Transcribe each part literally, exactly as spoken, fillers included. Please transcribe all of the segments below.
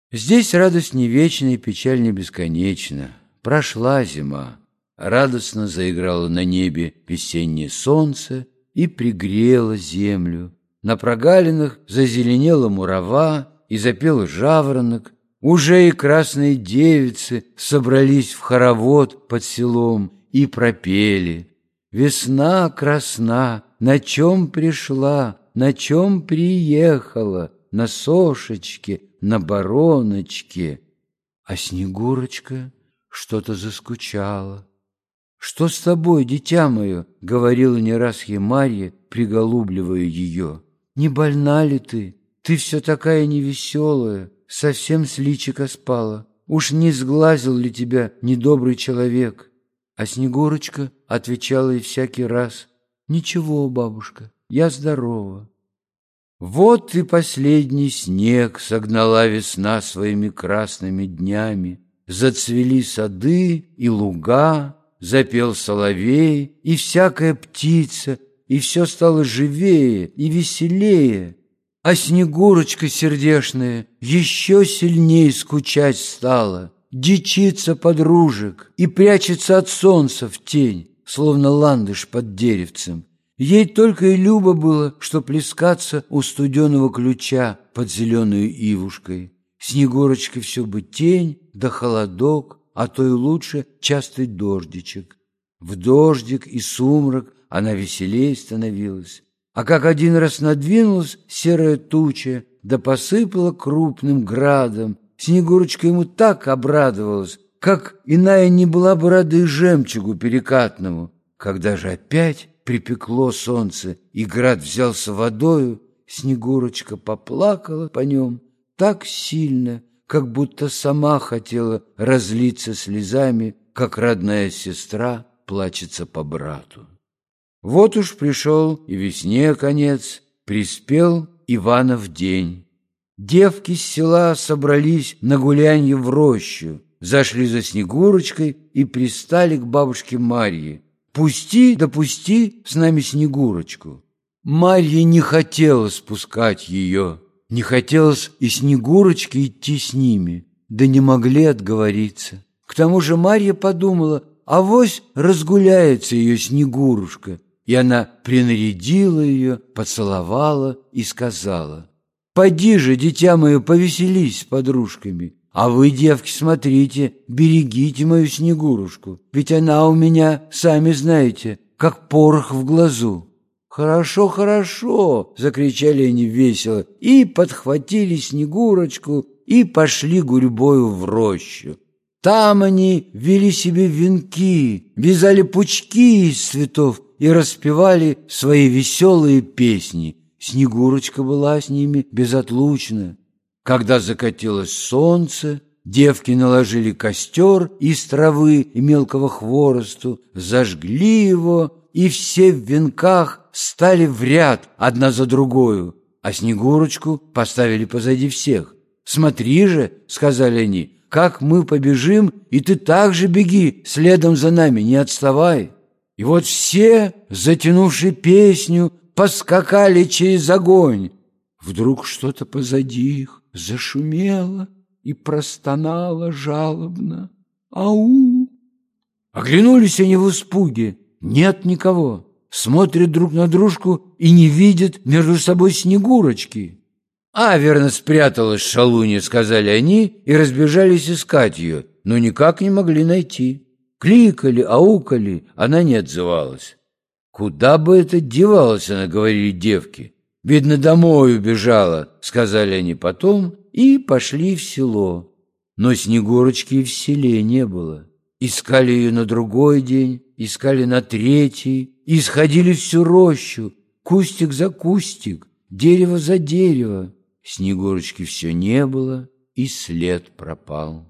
Здесь радость не вечна и печаль не бесконечна. Прошла зима, радостно заиграло на небе весеннее солнце и пригрело землю. На прогалинах зазеленела мурава и запел жаворонок. Уже и красные девицы собрались в хоровод под селом и пропели: «Весна красна, на чем пришла, на чем приехала, на сошечке, на бароночке». А Снегурочка что-то заскучала. «Что с тобой, дитя мое?» — говорила не раз ей Марья, приголубливая ее. «Не больна ли ты? Ты все такая невеселая, совсем с личика спала. Уж не сглазил ли тебя недобрый человек?» А Снегурочка отвечала ей всякий раз: «Ничего, бабушка, я здорова». Вот и последний снег согнала весна своими красными днями. Зацвели сады и луга, запел соловей и всякая птица, и все стало живее и веселее. А Снегурочка сердешная еще сильней скучать стала, дичится подружек и прячется от солнца в тень, словно ландыш под деревцем. Ей только и любо было, что плескаться у студеного ключа под зеленую ивушкой. Снегурочка все бы тень да холодок, а то и лучше частый дождичек. В дождик и сумрак она веселее становилась. А как один раз надвинулась серая туча, да посыпала крупным градом, Снегурочка ему так обрадовалась, как иная не была бы рада и жемчугу перекатному. Когда же опять припекло солнце и град взялся водою, Снегурочка поплакала по нем так сильно, как будто сама хотела разлиться слезами, как родная сестра плачется по брату. Вот уж пришел и весне конец, приспел Иванов день. Девки с села собрались на гулянье в рощу, зашли за Снегурочкой и пристали к бабушке Марье: «Пусти, да пусти с нами Снегурочку». Марье не хотела спускать ее, не хотелось и Снегурочке идти с ними, да не могли отговориться. К тому же Марья подумала: авось разгуляется ее Снегурушка, и она принарядила ее, поцеловала и сказала: «Поди же, дитя мое, повеселись с подружками, а вы, девки, смотрите, берегите мою Снегурушку, ведь она у меня, сами знаете, как порох в глазу». «Хорошо, хорошо!» — закричали они весело, и подхватили Снегурочку и пошли гурьбою в рощу. Там они вели себе венки, вязали пучки из цветов и распевали свои веселые песни. Снегурочка была с ними безотлучна. Когда закатилось солнце, девки наложили костер из травы и мелкого хворосту, зажгли его, и все в венках стали в ряд одна за другою, а Снегурочку поставили позади всех. «Смотри же, — сказали они, — как мы побежим, и ты так же беги следом за нами, не отставай». И вот все, затянувши песню, поскакали через огонь. Вдруг что-то позади их зашумело и простонало жалобно: «Ау!». Оглянулись они в испуге. Нет никого. Смотрят друг на дружку и не видят между собой Снегурочки. «А, верно, спряталась шалунья», — сказали они и разбежались искать ее, но никак не могли найти. Кликали, аукали, она не отзывалась. «Куда бы это девалась она?» — говорили девки. «Видно, домой убежала», — сказали они потом, и пошли в село. Но Снегурочки и в селе не было. Искали ее на другой день, искали на третий, и исходили всю рощу, кустик за кустик, дерево за дерево. Снегурочки все не было, и след пропал.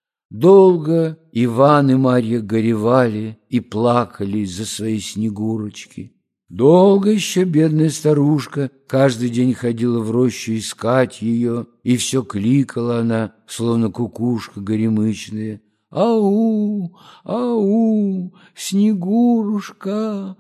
Долго Иван и Марья горевали и плакали из-за своей Снегурочки. Долго еще бедная старушка каждый день ходила в рощу искать ее, и все кликала она, словно кукушка горемычная: «Ау, ау, Снегурушка,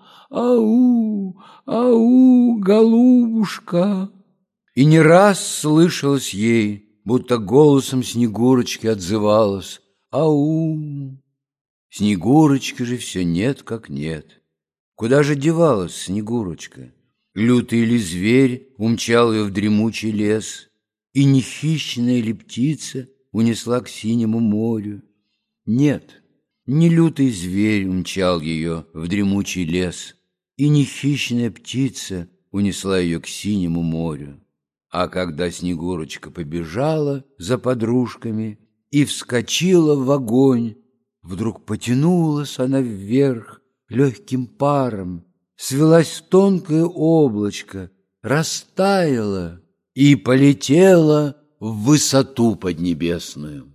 ау, ау, голубушка». И не раз слышалось ей: будто голосом Снегурочки отзывалась: «Ау!». Снегурочки же все нет как нет. Куда же девалась Снегурочка? Лютый ли зверь умчал ее в дремучий лес, и не хищная ли птица унесла к синему морю? Нет, не лютый зверь умчал ее в дремучий лес, и не хищная птица унесла ее к синему морю. А когда Снегурочка побежала за подружками и вскочила в огонь, вдруг потянулась она вверх легким паром, свелась в тонкое облачко, растаяла и полетела в высоту поднебесную.